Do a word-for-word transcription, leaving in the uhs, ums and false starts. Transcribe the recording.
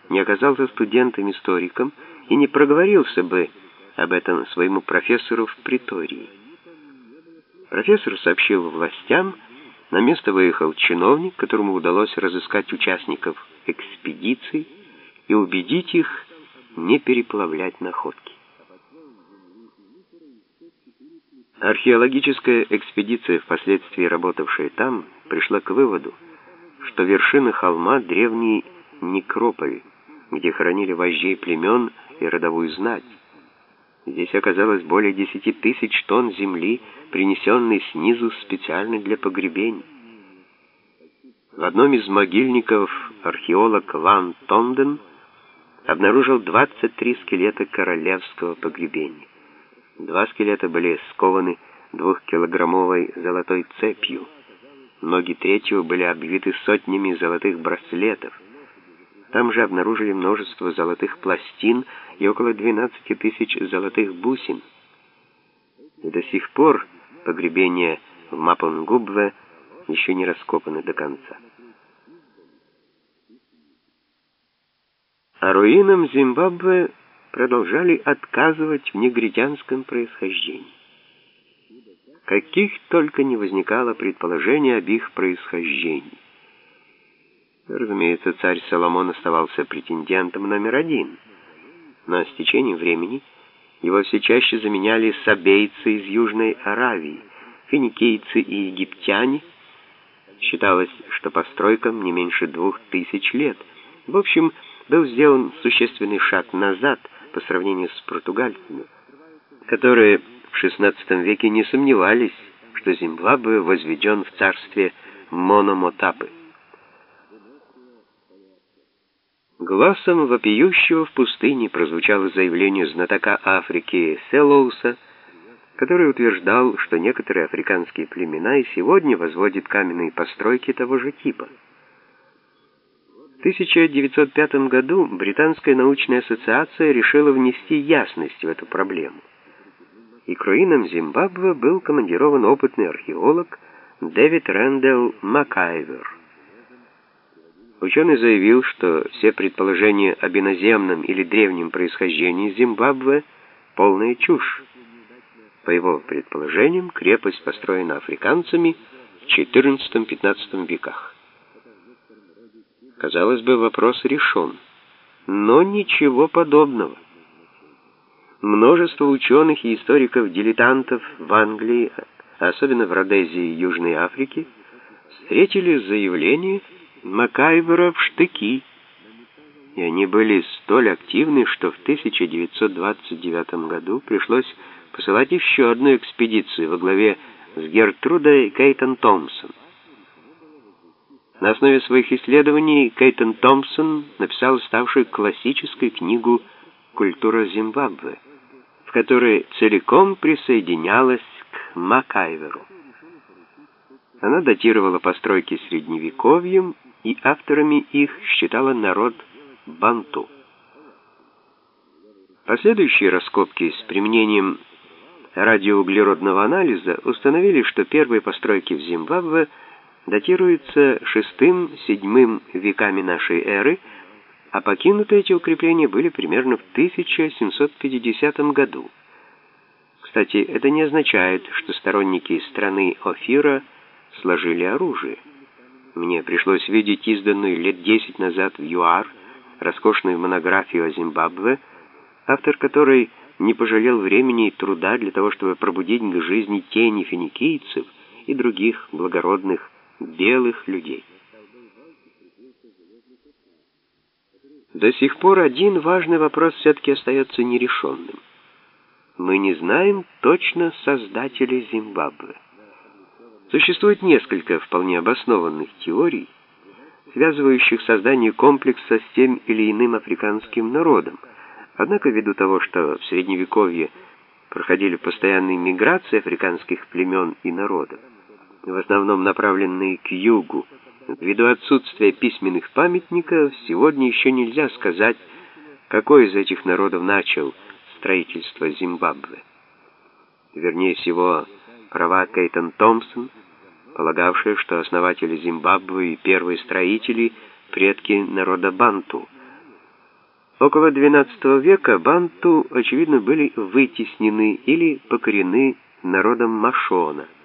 не оказался студентом-историком и не проговорился бы об этом своему профессору в притории. Профессор сообщил властям, на место выехал чиновник, которому удалось разыскать участников экспедиции и убедить их не переплавлять находки. Археологическая экспедиция, впоследствии работавшая там, пришла к выводу, что вершина холма — древний некрополь, где хоронили вождей племен и родовую знать. Здесь оказалось более десяти тысяч тонн земли, принесенной снизу специально для погребений. В одном из могильников археолог Ван Тонден обнаружил двадцать три скелета королевского погребения. Два скелета были скованы двухкилограммовой золотой цепью. Ноги третьего были обвиты сотнями золотых браслетов. Там же обнаружили множество золотых пластин и около двенадцати тысяч золотых бусин. И до сих пор погребения в Мапонгубве еще не раскопаны до конца. А руинам Зимбабве продолжали отказывать в негритянском происхождении. Каких только не возникало предположений об их происхождении. Разумеется, царь Соломон оставался претендентом номер один, но с течением времени его все чаще заменяли сабейцы из Южной Аравии, финикийцы и египтяне. Считалось, что постройкам не меньше двух тысяч лет. В общем, был сделан существенный шаг назад по сравнению с португальцами, которые в шестнадцатом веке не сомневались, что Зимбабве возведен в царстве Мономотапы. Гласом вопиющего в пустыне прозвучало заявление знатока Африки Селоуса, который утверждал, что некоторые африканские племена и сегодня возводят каменные постройки того же типа. В тысяча девятьсот пятом году Британская научная ассоциация решила внести ясность в эту проблему. И к руинам Зимбабве был командирован опытный археолог Дэвид Рэндалл Макайвер. Ученый заявил, что все предположения об иноземном или древнем происхождении Зимбабве — полная чушь. По его предположениям, крепость построена африканцами в четырнадцатом-пятнадцатом веках. Казалось бы, вопрос решен, но ничего подобного. Множество ученых и историков-дилетантов в Англии, особенно в Родезии и Южной Африке, встретили заявление Макайвера в штыки, и они были столь активны, что в тысяча девятьсот двадцать девятом году пришлось посылать еще одну экспедицию во главе с Гертрудой Кейтон-Томпсон. На основе своих исследований Кейтон-Томпсон написал ставшую классической книгу «Культура Зимбабве», в которой целиком присоединялась к Макайверу. Она датировала постройки Средневековьем, и авторами их считала народ банту. Последующие раскопки с применением радиоуглеродного анализа установили, что первые постройки в Зимбабве датируются шестым-седьмым веками нашей эры, а покинуты эти укрепления были примерно в тысяча семьсот пятидесятом году. Кстати, это не означает, что сторонники страны Офира сложили оружие. Мне пришлось видеть изданную лет десять назад в ЮАР роскошную монографию о Зимбабве, автор которой не пожалел времени и труда для того, чтобы пробудить к жизни тени финикийцев и других благородных белых людей. До сих пор один важный вопрос все-таки остается нерешенным. Мы не знаем точно создателей Зимбабве. Существует несколько вполне обоснованных теорий, связывающих создание комплекса с тем или иным африканским народом. Однако, ввиду того, что в Средневековье проходили постоянные миграции африканских племен и народов, в основном направленные к югу, ввиду отсутствия письменных памятников, сегодня еще нельзя сказать, какой из этих народов начал строительство Зимбабве. Вернее всего, права Кейтон-Томпсон, полагавшая, что основатели Зимбабве и первые строители — предки народа банту. Около двенадцатого века банту, очевидно, были вытеснены или покорены народом Машона.